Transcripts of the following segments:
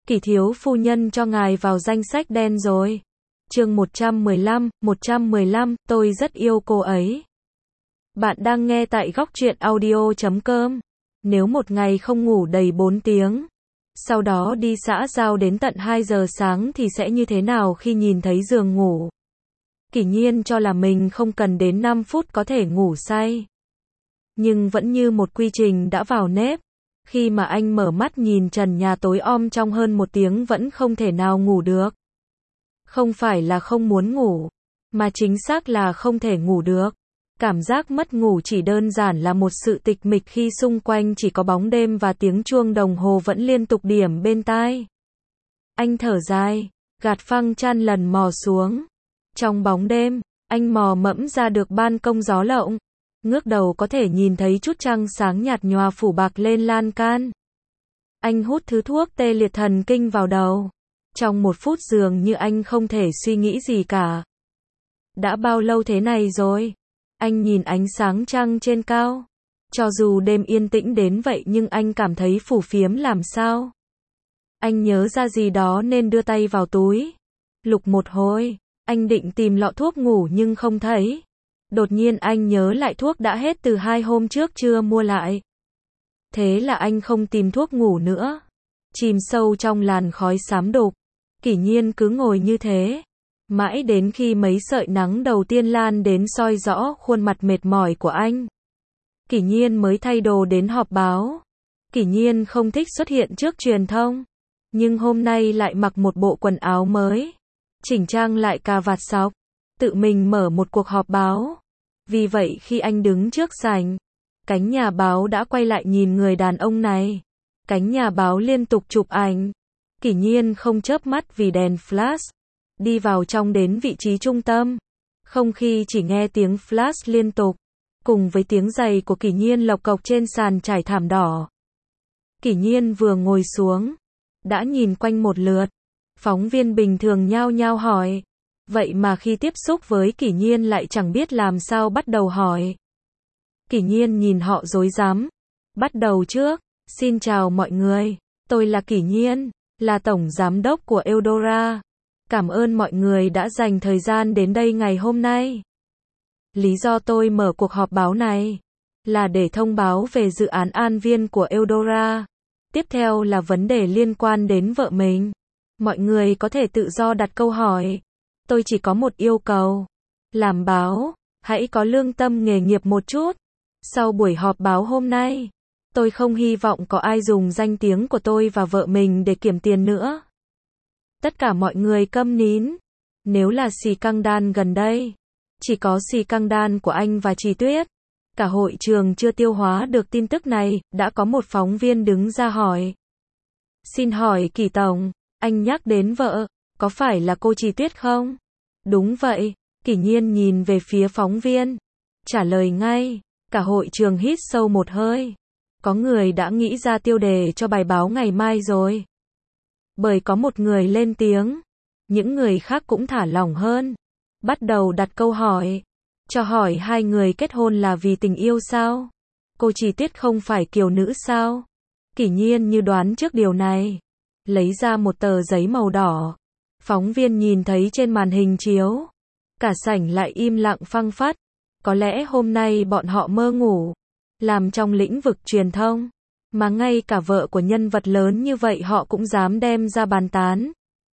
Kỷ thiếu phu nhân cho ngài vào danh sách đen rồi. Chương 115, tôi rất yêu cô ấy. Bạn đang nghe tại góc truyện audio.com. Nếu một ngày không ngủ đầy 4 tiếng, sau đó đi xã giao đến tận 2 giờ sáng thì sẽ như thế nào khi nhìn thấy giường ngủ? Kỷ nhiên cho là mình không cần đến 5 phút có thể ngủ say. Nhưng vẫn như một quy trình đã vào nếp. Khi mà anh mở mắt nhìn trần nhà tối om trong hơn 1 tiếng vẫn không thể nào ngủ được. Không phải là không muốn ngủ, mà chính xác là không thể ngủ được. Cảm giác mất ngủ chỉ đơn giản là một sự tịch mịch khi xung quanh chỉ có bóng đêm và tiếng chuông đồng hồ vẫn liên tục điểm bên tai. Anh thở dài, gạt phăng chăn lần mò xuống. Trong bóng đêm, anh mò mẫm ra được ban công gió lộng. Ngước đầu có thể nhìn thấy chút trăng sáng nhạt nhòa phủ bạc lên lan can. Anh hút thứ thuốc tê liệt thần kinh vào đầu. Trong 1 phút dường như anh không thể suy nghĩ gì cả. Đã bao lâu thế này rồi? Anh nhìn ánh sáng trăng trên cao. Cho dù đêm yên tĩnh đến vậy nhưng anh cảm thấy phù phiếm làm sao. Anh nhớ ra gì đó nên đưa tay vào túi. Lục một hồi, anh định tìm lọ thuốc ngủ nhưng không thấy. Đột nhiên anh nhớ lại thuốc đã hết từ 2 hôm trước chưa mua lại. Thế là anh không tìm thuốc ngủ nữa. Chìm sâu trong làn khói xám đục. Kỷ nhiên cứ ngồi như thế. Mãi đến khi mấy sợi nắng đầu tiên lan đến soi rõ khuôn mặt mệt mỏi của anh. Kỷ nhiên mới thay đồ đến họp báo. Kỷ nhiên không thích xuất hiện trước truyền thông. Nhưng hôm nay lại mặc một bộ quần áo mới. Chỉnh trang lại cà vạt xốc. Tự mình mở một cuộc họp báo. Vì vậy khi anh đứng trước sảnh, cánh nhà báo đã quay lại nhìn người đàn ông này. Cánh nhà báo liên tục chụp ảnh. Kỷ nhiên không chớp mắt vì đèn flash. Đi vào trong đến vị trí trung tâm. Không khi chỉ nghe tiếng flash liên tục. Cùng với tiếng giày của Kỷ nhiên lộc cộc trên sàn trải thảm đỏ. Kỷ nhiên vừa ngồi xuống. Đã nhìn quanh một lượt. Phóng viên bình thường nhao nhao hỏi. Vậy mà khi tiếp xúc với Kỷ nhiên lại chẳng biết làm sao bắt đầu hỏi. Kỷ nhiên nhìn họ rối rắm. Bắt đầu trước. Xin chào mọi người. Tôi là Kỷ nhiên. Là tổng giám đốc của Eudora. Cảm ơn mọi người đã dành thời gian đến đây ngày hôm nay. Lý do tôi mở cuộc họp báo này là để thông báo về dự án an viên của Eudora. Tiếp theo là vấn đề liên quan đến vợ mình. Mọi người có thể tự do đặt câu hỏi. Tôi chỉ có một yêu cầu. Làm báo, hãy có lương tâm nghề nghiệp một chút. Sau buổi họp báo hôm nay, tôi không hy vọng có ai dùng danh tiếng của tôi và vợ mình để kiếm tiền nữa. Tất cả mọi người câm nín. Nếu là xì căng đan gần đây, chỉ có xì căng đan của anh và chị Tuyết. Cả hội trường chưa tiêu hóa được tin tức này, đã có một phóng viên đứng ra hỏi. Xin hỏi Kỷ tổng, anh nhắc đến vợ, có phải là cô chị Tuyết không? Đúng vậy, Kỷ nhiên nhìn về phía phóng viên. Trả lời ngay, cả hội trường hít sâu một hơi. Có người đã nghĩ ra tiêu đề cho bài báo ngày mai rồi. Bởi có một người lên tiếng, những người khác cũng thả lỏng hơn. Bắt đầu đặt câu hỏi. Cho hỏi hai người kết hôn là vì tình yêu sao? Cô chị Tuyết không phải kiều nữ sao? Kỷ nhiên như đoán trước điều này. Lấy ra một tờ giấy màu đỏ. Phóng viên nhìn thấy trên màn hình chiếu. Cả sảnh lại im lặng phăng phắc. Có lẽ hôm nay bọn họ mơ ngủ. Làm trong lĩnh vực truyền thông. Mà ngay cả vợ của nhân vật lớn như vậy họ cũng dám đem ra bàn tán.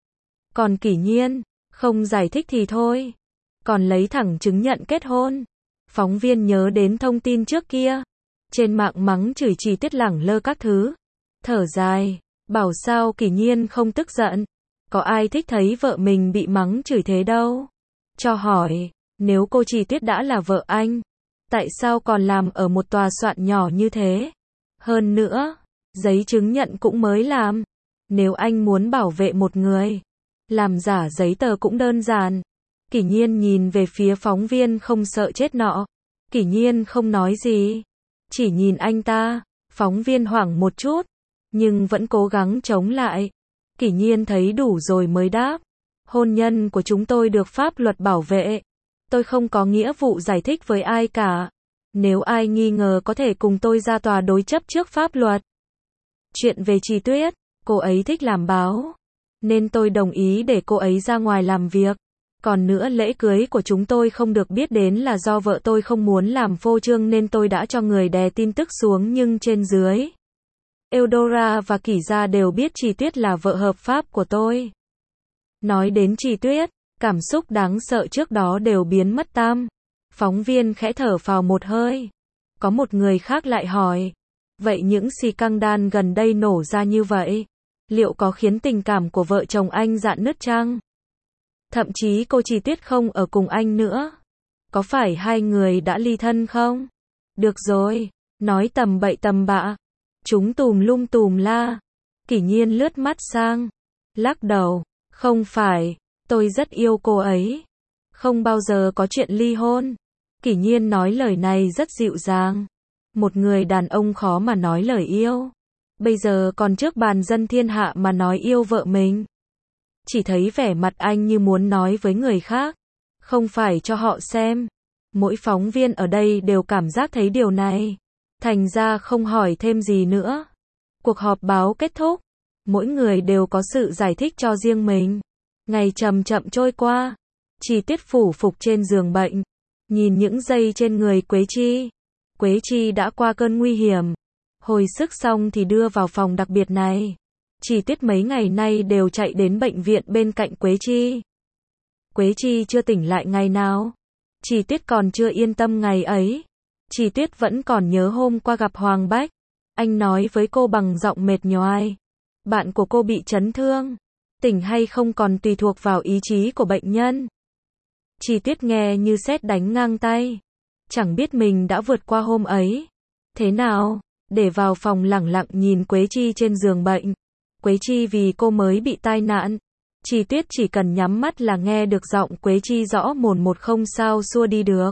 Còn Kỷ nhiên, không giải thích thì thôi. Còn lấy thẳng chứng nhận kết hôn. Phóng viên nhớ đến thông tin trước kia. Trên mạng mắng chửi chị Tuyết lẳng lơ các thứ. Thở dài, bảo sao Kỷ nhiên không tức giận. Có ai thích thấy vợ mình bị mắng chửi thế đâu. Cho hỏi, nếu cô chị Tuyết đã là vợ anh, tại sao còn làm ở một tòa soạn nhỏ như thế? Hơn nữa, giấy chứng nhận cũng mới làm. Nếu anh muốn bảo vệ một người, làm giả giấy tờ cũng đơn giản. Kỷ nhiên nhìn về phía phóng viên không sợ chết nọ. Kỷ nhiên không nói gì. Chỉ nhìn anh ta. Phóng viên hoảng một chút. Nhưng vẫn cố gắng chống lại. Kỷ nhiên thấy đủ rồi mới đáp. Hôn nhân của chúng tôi được pháp luật bảo vệ. Tôi không có nghĩa vụ giải thích với ai cả. Nếu ai nghi ngờ có thể cùng tôi ra tòa đối chấp trước pháp luật. Chuyện về chị Tuyết, Cô ấy thích làm báo, nên tôi đồng ý để cô ấy ra ngoài làm việc. Còn nữa lễ cưới của chúng tôi không được biết đến là do vợ tôi không muốn làm phô trương nên tôi đã cho người đè tin tức xuống nhưng trên dưới. Eudora và Kỷ Gia đều biết Chi Tuyết là vợ hợp pháp của tôi. Nói đến Chi Tuyết, cảm xúc đáng sợ trước đó đều biến mất tăm. Phóng viên khẽ thở phào một hơi. Có một người khác lại hỏi. Vậy những scandal gần đây nổ ra như vậy, liệu có khiến tình cảm của vợ chồng anh rạn nứt chăng? Thậm chí cô Chi Tuyết không ở cùng anh nữa. Có phải hai người đã ly thân không? Được rồi, nói tầm bậy tầm bạ. Chúng tùm lum tùm la. Kỷ Nhiên lướt mắt sang. Lắc đầu. Không phải, tôi rất yêu cô ấy. Không bao giờ có chuyện ly hôn. Kỷ Nhiên nói lời này rất dịu dàng. Một người đàn ông khó mà nói lời yêu. Bây giờ còn trước bàn dân thiên hạ mà nói yêu vợ mình. Chỉ thấy vẻ mặt anh như muốn nói với người khác. Không phải cho họ xem. Mỗi phóng viên ở đây đều cảm giác thấy điều này. Thành ra không hỏi thêm gì nữa. Cuộc họp báo kết thúc. Mỗi người đều có sự giải thích cho riêng mình. Ngày chậm chậm trôi qua. Chi Tuyết phủ phục trên giường bệnh. Nhìn những giây trên người Quế Chi. Quế Chi đã qua cơn nguy hiểm. Hồi sức xong thì đưa vào phòng đặc biệt này. Chi Tuyết mấy ngày nay đều chạy đến bệnh viện bên cạnh Quế Chi. Quế Chi chưa tỉnh lại ngày nào. Chi Tuyết còn chưa yên tâm ngày ấy. Chi Tuyết vẫn còn nhớ hôm qua gặp Hoàng Bách. Anh nói với cô bằng giọng mệt nhoài. Bạn của cô bị chấn thương. Tỉnh hay không còn tùy thuộc vào ý chí của bệnh nhân. Chi Tuyết nghe như sét đánh ngang tay. Chẳng biết mình đã vượt qua hôm ấy. Thế nào? Để vào phòng lẳng lặng nhìn Quế Chi trên giường bệnh. Quế Chi vì cô mới bị tai nạn. Chi Tuyết chỉ cần nhắm mắt là nghe được giọng Quế Chi rõ mồn một không sao xua đi được.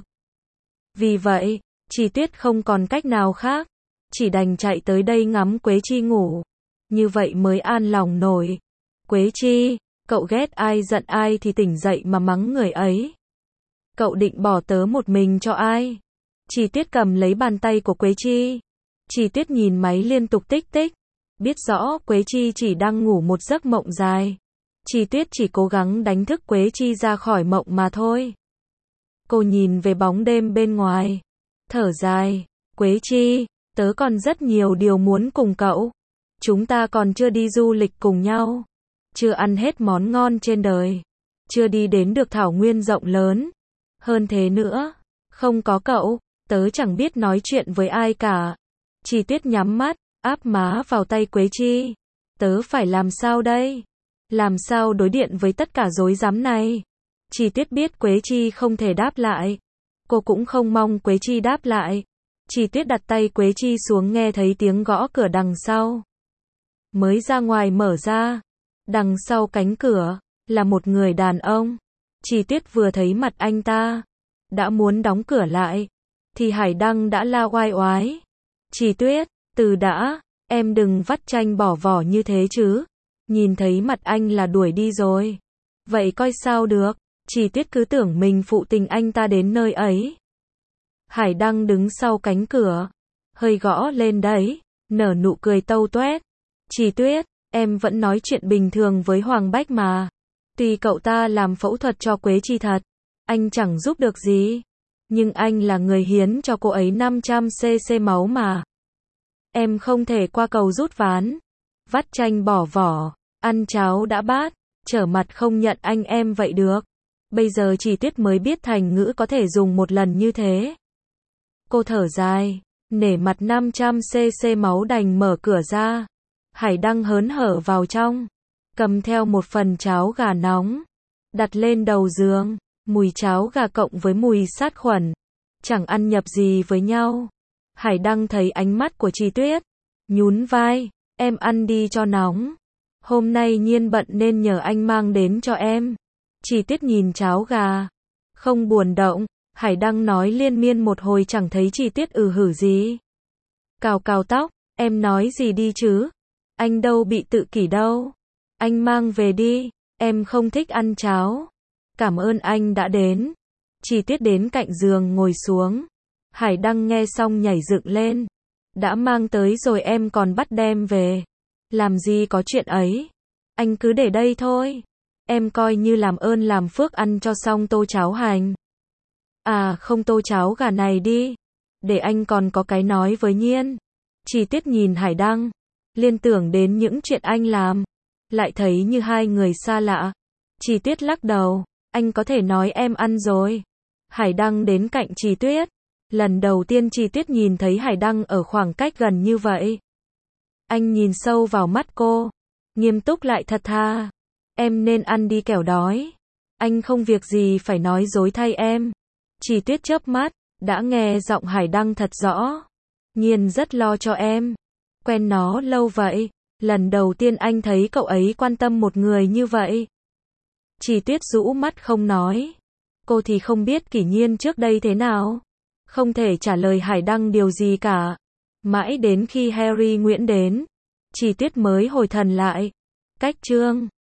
Vì vậy, Chi Tuyết không còn cách nào khác. Chỉ đành chạy tới đây ngắm Quế Chi ngủ. Như vậy mới an lòng nổi. Quế Chi, cậu ghét ai giận ai thì tỉnh dậy mà mắng người ấy. Cậu định bỏ tớ một mình cho ai? Chi Tuyết cầm lấy bàn tay của Quế Chi. Chi Tuyết nhìn máy liên tục tích tích. Biết rõ Quế Chi chỉ đang ngủ một giấc mộng dài. Chi Tuyết chỉ cố gắng đánh thức Quế Chi ra khỏi mộng mà thôi. Cô nhìn về bóng đêm bên ngoài. Thở dài. Quế Chi, tớ còn rất nhiều điều muốn cùng cậu. Chúng ta còn chưa đi du lịch cùng nhau. Chưa ăn hết món ngon trên đời. Chưa đi đến được thảo nguyên rộng lớn. Hơn thế nữa, không có cậu, tớ chẳng biết nói chuyện với ai cả. Chi Tuyết nhắm mắt, áp má vào tay Quế Chi. Tớ phải làm sao đây? Làm sao đối điện với tất cả rối rắm này? Chi Tuyết biết Quế Chi không thể đáp lại. Cô cũng không mong Quế Chi đáp lại. Chi Tuyết đặt tay Quế Chi xuống nghe thấy tiếng gõ cửa đằng sau. Mới ra ngoài mở ra. Đằng sau cánh cửa, là một người đàn ông. Chi Tuyết vừa thấy mặt anh ta, đã muốn đóng cửa lại, thì Hải Đăng đã la oai oái. Chi Tuyết, từ đã, em đừng vắt chanh bỏ vỏ như thế chứ. Nhìn thấy mặt anh là đuổi đi rồi. Vậy coi sao được, Chi Tuyết cứ tưởng mình phụ tình anh ta đến nơi ấy. Hải Đăng đứng sau cánh cửa, hơi gõ lên đấy, nở nụ cười tâu toét. Chi Tuyết, em vẫn nói chuyện bình thường với Hoàng Bách mà. Tuy cậu ta làm phẫu thuật cho Quế Chi thật, anh chẳng giúp được gì. Nhưng anh là người hiến cho cô ấy 500cc máu mà. Em không thể qua cầu rút ván. Vắt chanh bỏ vỏ, ăn cháo đã bát, trở mặt không nhận anh em vậy được. Bây giờ Chi Tuyết mới biết thành ngữ có thể dùng một lần như thế. Cô thở dài, nể mặt 500cc máu đành mở cửa ra. Hải Đăng hớn hở vào trong, cầm theo một phần cháo gà nóng, đặt lên đầu giường, mùi cháo gà cộng với mùi sát khuẩn, chẳng ăn nhập gì với nhau. Hải Đăng thấy ánh mắt của Chi Tuyết, nhún vai, em ăn đi cho nóng. Hôm nay Nhiên bận nên nhờ anh mang đến cho em. Chi Tuyết nhìn cháo gà, không buồn động. Hải Đăng nói liên miên một hồi chẳng thấy Chi Tuyết hử gì. Cào cào tóc, em nói gì đi chứ? Anh đâu bị tự kỷ đâu. Anh mang về đi, em không thích ăn cháo. Cảm ơn anh đã đến. Chi Tuyết đến cạnh giường ngồi xuống. Hải Đăng nghe xong nhảy dựng lên. Đã mang tới rồi em còn bắt đem về. Làm gì có chuyện ấy. Anh cứ để đây thôi. Em coi như làm ơn làm phước ăn cho xong tô cháo hành. À không, tô cháo gà này đi. Để anh còn có cái nói với Nhiên. Chi Tiết nhìn Hải Đăng. Liên tưởng đến những chuyện anh làm. Lại thấy như hai người xa lạ. Chi Tiết lắc đầu. Anh có thể nói em ăn rồi. Hải Đăng đến cạnh Chi Tiết. Lần đầu tiên Chi Tiết nhìn thấy Hải Đăng ở khoảng cách gần như vậy. Anh nhìn sâu vào mắt cô. Nghiêm túc lại thật thà. Em nên ăn đi kẻo đói. Anh không việc gì phải nói dối thay em. Chi Tiết chớp mắt. Đã nghe giọng Hải Đăng thật rõ. Nhiên rất lo cho em. Quen nó lâu vậy. Lần đầu tiên anh thấy cậu ấy quan tâm một người như vậy. Chi Tiết rũ mắt không nói. Cô thì không biết Kỷ Nhiên trước đây thế nào. Không thể trả lời Hải Đăng điều gì cả. Mãi đến khi Harry Nguyễn đến, Chi Tiết mới hồi thần lại. Cách chương